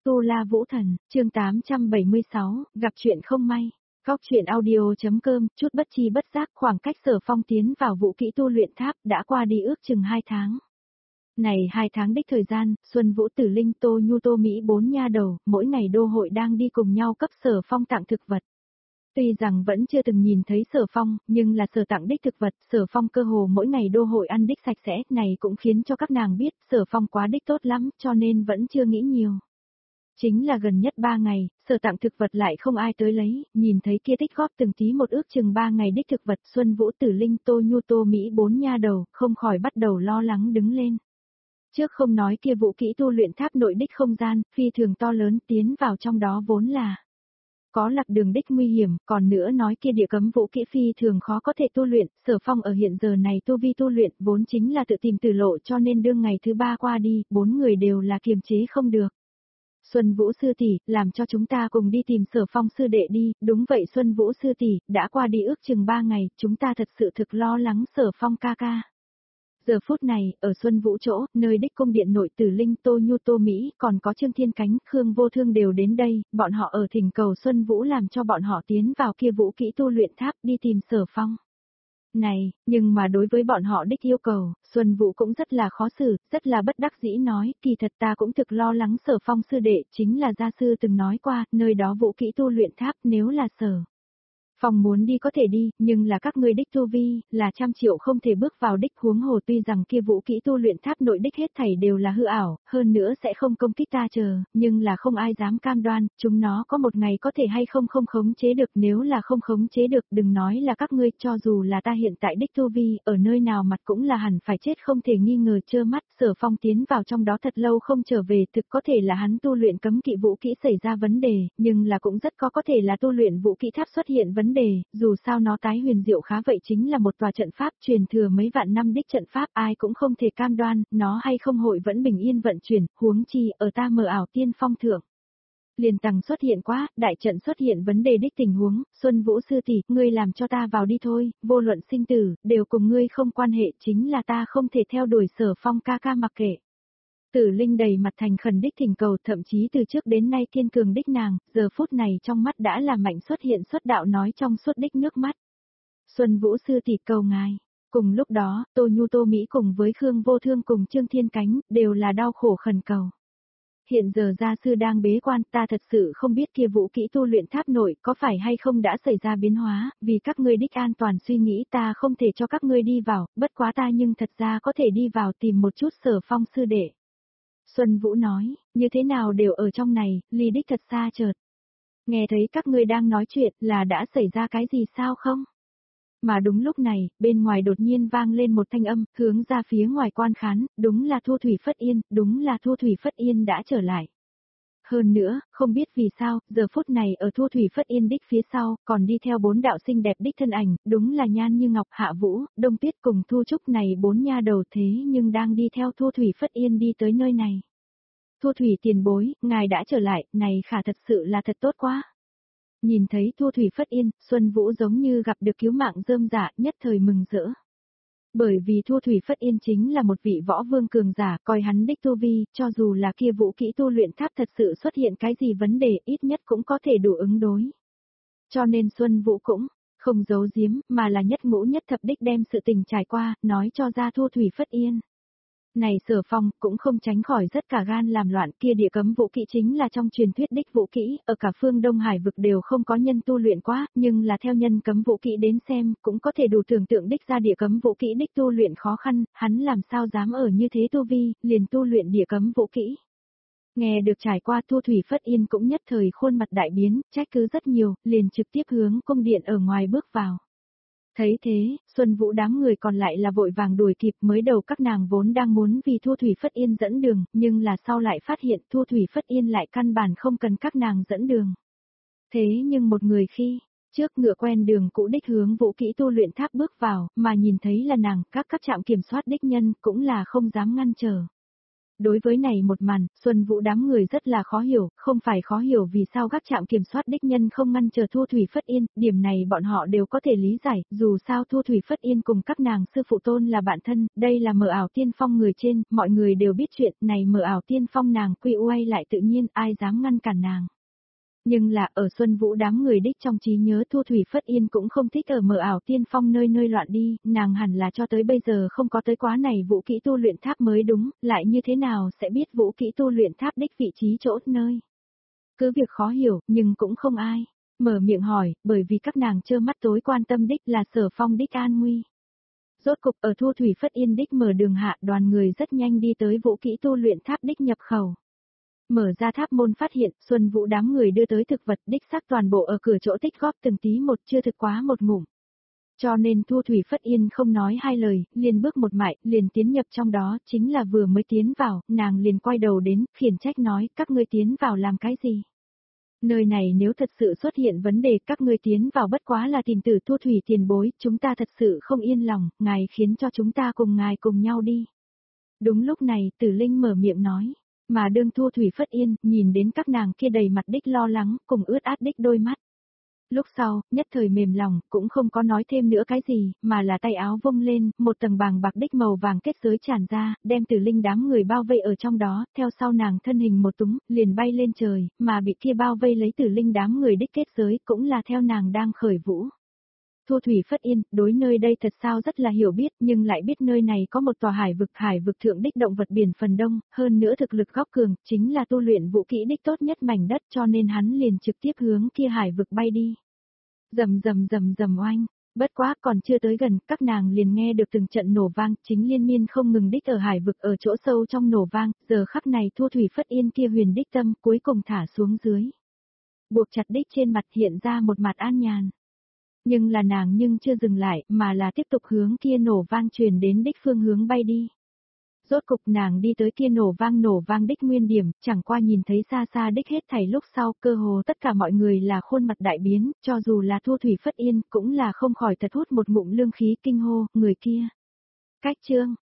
Tu La Vũ Thần, chương 876, gặp chuyện không may. Góc truyện audio.com, chút bất chi bất giác khoảng cách Sở Phong tiến vào vũ kỹ tu luyện tháp đã qua đi ước chừng 2 tháng. Này 2 tháng đích thời gian, Xuân Vũ Tử Linh Tô Nhu Tô Mỹ 4 nha đầu, mỗi ngày đô hội đang đi cùng nhau cấp Sở Phong tặng thực vật. Tuy rằng vẫn chưa từng nhìn thấy Sở Phong, nhưng là Sở tặng đích thực vật, Sở Phong cơ hồ mỗi ngày đô hội ăn đích sạch sẽ, này cũng khiến cho các nàng biết Sở Phong quá đích tốt lắm, cho nên vẫn chưa nghĩ nhiều. Chính là gần nhất 3 ngày, Sở tặng thực vật lại không ai tới lấy, nhìn thấy kia tích góp từng tí một ước chừng 3 ngày đích thực vật Xuân Vũ Tử Linh Tô Nhu Tô Mỹ 4 nha đầu, không khỏi bắt đầu lo lắng đứng lên. Trước không nói kia vũ kỹ tu luyện tháp nội đích không gian, phi thường to lớn tiến vào trong đó vốn là có lạc đường đích nguy hiểm, còn nữa nói kia địa cấm vũ kỹ phi thường khó có thể tu luyện, Sở Phong ở hiện giờ này tu vi tu luyện vốn chính là tự tìm tử lộ cho nên đương ngày thứ 3 qua đi, 4 người đều là kiềm chế không được. Xuân Vũ sư tỷ, làm cho chúng ta cùng đi tìm Sở Phong sư đệ đi, đúng vậy Xuân Vũ sư tỷ, đã qua đi ước chừng 3 ngày, chúng ta thật sự thực lo lắng Sở Phong ca ca. Giờ phút này, ở Xuân Vũ chỗ, nơi đích cung điện nội Tử Linh Tô Nhu Tô Mỹ, còn có Trương Thiên Cánh, Khương Vô Thương đều đến đây, bọn họ ở thỉnh cầu Xuân Vũ làm cho bọn họ tiến vào kia vũ kỹ tu luyện tháp đi tìm Sở Phong. Này, nhưng mà đối với bọn họ đích yêu cầu, Xuân Vũ cũng rất là khó xử, rất là bất đắc dĩ nói, kỳ thật ta cũng thực lo lắng Sở Phong sư đệ, chính là gia sư từng nói qua, nơi đó vũ kỹ tu luyện tháp nếu là Sở Phong muốn đi có thể đi, nhưng là các ngươi đích tu vi, là 100 triệu không thể bước vào đích huống hồ tuy rằng kia vũ kỹ tu luyện tháp nội đích hết thảy đều là hư ảo, hơn nữa sẽ không công kích ta chờ, nhưng là không ai dám cam đoan, chúng nó có một ngày có thể hay không khống chế được nếu là không khống chế được đừng nói là các ngươi cho dù là ta hiện tại đích tu vi, ở nơi nào mặt cũng là hẳn phải chết không thể nghi ngờ trơ mắt, Sở Phong tiến vào trong đó thật lâu không trở về thực có thể là hắn tu luyện cấm kỵ vũ kỹ xảy ra vấn đề, nhưng là cũng rất có thể là tu luyện vũ kỹ tháp xuất hiện vấn đề, dù sao nó tái huyền diệu khá vậy chính là một tòa trận pháp truyền thừa mấy vạn năm đích trận pháp ai cũng không thể cam đoan, nó hay không hội vẫn bình yên vận chuyển, huống chi ở ta mờ ảo tiên phong thượng. Liền tầng xuất hiện quá, đại trận xuất hiện vấn đề đích tình huống, Xuân Vũ sư tỷ, ngươi làm cho ta vào đi thôi, vô luận sinh tử, đều cùng ngươi không quan hệ chính là ta không thể theo đuổi Sở Phong ca ca mặc kệ. Tử Linh đầy mặt thành khẩn đích thỉnh cầu thậm chí từ trước đến nay kiên cường đích nàng, giờ phút này trong mắt đã là mạnh xuất hiện xuất đạo nói trong suốt đích nước mắt. Xuân Vũ sư tỷ cầu ngài. Cùng lúc đó, Tô Nhu Tô Mỹ cùng với Khương Vô Thương cùng Trương Thiên Cánh, đều là đau khổ khẩn cầu. Hiện giờ gia sư đang bế quan, ta thật sự không biết kia vũ kỹ tu luyện tháp nội có phải hay không đã xảy ra biến hóa, vì các ngươi đích an toàn suy nghĩ ta không thể cho các ngươi đi vào, bất quá ta nhưng thật ra có thể đi vào tìm một chút Sở Phong sư đệ. Xuân Vũ nói, như thế nào đều ở trong này, ly đích thật xa chợt. Nghe thấy các ngươi đang nói chuyện là đã xảy ra cái gì sao không? Mà đúng lúc này, bên ngoài đột nhiên vang lên một thanh âm, hướng ra phía ngoài quan khán, đúng là Thu Thủy Phất Yên, đúng là Thu Thủy Phất Yên đã trở lại. Hơn nữa, không biết vì sao, giờ phút này ở Thu Thủy Phất Yên đích phía sau, còn đi theo 4 đạo xinh đẹp đích thân ảnh, đúng là Nhan Như Ngọc, Hạ Vũ, Đông Tuyết cùng Thu Trúc này 4 nha đầu thế nhưng đang đi theo Thu Thủy Phất Yên đi tới nơi này. Thu Thủy tiền bối, ngài đã trở lại, này khả thật sự là thật tốt quá. Nhìn thấy Thu Thủy Phất Yên, Xuân Vũ giống như gặp được cứu mạng rơm rạ, nhất thời mừng rỡ. Bởi vì Thu Thủy Phất Yên chính là một vị võ vương cường giả, coi hắn đích tu vi, cho dù là kia vũ kỹ tu luyện tháp thật sự xuất hiện cái gì vấn đề, ít nhất cũng có thể đủ ứng đối. Cho nên Xuân Vũ cũng không giấu giếm, mà là nhất ngũ nhất thập đích đem sự tình trải qua, nói cho ra Thu Thủy Phất Yên. Này Sở Phong cũng không tránh khỏi rất cả gan làm loạn kia địa cấm vũ kỹ chính là trong truyền thuyết đích vũ kỹ, ở cả phương Đông Hải vực đều không có nhân tu luyện quá, nhưng là theo nhân cấm vũ kỹ đến xem, cũng có thể đủ tưởng tượng đích ra địa cấm vũ kỹ đích tu luyện khó khăn, hắn làm sao dám ở như thế tu vi, liền tu luyện địa cấm vũ kỹ. Nghe được trải qua Thu Thủy Phất Yên cũng nhất thời khuôn mặt đại biến, trách cứ rất nhiều, liền trực tiếp hướng cung điện ở ngoài bước vào. Thấy thế, Xuân Vũ đám người còn lại là vội vàng đuổi kịp mới đầu các nàng vốn đang muốn vì Thu Thủy Phất Yên dẫn đường, nhưng là sau lại phát hiện Thu Thủy Phất Yên lại căn bản không cần các nàng dẫn đường. Thế nhưng một người khi, trước ngựa quen đường cũ đích hướng vũ kỹ tu luyện tháp bước vào, mà nhìn thấy là nàng, các trạm kiểm soát đích nhân cũng là không dám ngăn trở. Đối với này một màn, Xuân Vũ đám người rất là khó hiểu, không phải khó hiểu vì sao gác trạm kiểm soát đích nhân không ngăn chờ Thu Thủy Phất Yên, điểm này bọn họ đều có thể lý giải, dù sao Thu Thủy Phất Yên cùng các nàng sư phụ tôn là bạn thân, đây là mờ ảo tiên phong người trên, mọi người đều biết chuyện, này mờ ảo tiên phong nàng quy uay lại tự nhiên, ai dám ngăn cản nàng. Nhưng là ở Xuân Vũ đám người đích trong trí nhớ Thu Thủy Phất Yên cũng không thích ở mờ ảo tiên phong nơi nơi loạn đi, nàng hẳn là cho tới bây giờ không có tới quá này vũ kỹ tu luyện tháp mới đúng, lại như thế nào sẽ biết vũ kỹ tu luyện tháp đích vị trí chỗ nơi. Cứ việc khó hiểu, nhưng cũng không ai mở miệng hỏi, bởi vì các nàng trơ mắt tối quan tâm đích là Sở Phong đích an nguy. Rốt cục ở Thu Thủy Phất Yên đích mở đường hạ, đoàn người rất nhanh đi tới vũ kỹ tu luyện tháp đích nhập khẩu. Mở ra tháp môn phát hiện, Xuân Vũ đám người đưa tới thực vật đích xác toàn bộ ở cửa chỗ tích góp từng tí một chưa thực quá một ngụm. Cho nên Thu Thủy Phất Yên không nói hai lời, liền bước một mại, liền tiến nhập trong đó, chính là vừa mới tiến vào, nàng liền quay đầu đến, khiển trách nói, các ngươi tiến vào làm cái gì? Nơi này nếu thật sự xuất hiện vấn đề các ngươi tiến vào bất quá là tìm tử Thu Thủy tiền bối, chúng ta thật sự không yên lòng, ngài khiến cho chúng ta cùng ngài cùng nhau đi. Đúng lúc này, Tử Linh mở miệng nói. Mà đương Thu Thủy Phất Yên, nhìn đến các nàng kia đầy mặt đích lo lắng, cùng ướt át đích đôi mắt. Lúc sau, nhất thời mềm lòng, cũng không có nói thêm nữa cái gì, mà là tay áo vung lên, một tầng bàng bạc đích màu vàng kết giới tràn ra, đem Tử Linh đám người bao vây ở trong đó, theo sau nàng thân hình một túng, liền bay lên trời, mà bị kia bao vây lấy Tử Linh đám người đích kết giới, cũng là theo nàng đang khởi vũ. Thu Thủy Phất Yên, đối nơi đây thật sao rất là hiểu biết, nhưng lại biết nơi này có một tòa hải vực thượng đích động vật biển phần đông, hơn nữa thực lực góc cường, chính là tu luyện vũ kỹ đích tốt nhất mảnh đất cho nên hắn liền trực tiếp hướng kia hải vực bay đi. Rầm rầm rầm rầm oanh, bất quá còn chưa tới gần, các nàng liền nghe được từng trận nổ vang, chính liên miên không ngừng đích ở hải vực ở chỗ sâu trong nổ vang, giờ khắc này Thu Thủy Phất Yên kia huyền đích tâm cuối cùng thả xuống dưới. Buộc chặt đích trên mặt hiện ra một mặt an nhàn. Nhưng là nàng chưa dừng lại, mà là tiếp tục hướng kia nổ vang truyền đến đích phương hướng bay đi. Rốt cục nàng đi tới kia nổ vang đích nguyên điểm, chẳng qua nhìn thấy xa xa đích hết thảy lúc sau, cơ hồ tất cả mọi người là khuôn mặt đại biến, cho dù là Thu Thủy Phất Yên, cũng là không khỏi thật hút một ngụm lương khí kinh hô, người kia. Cách chương,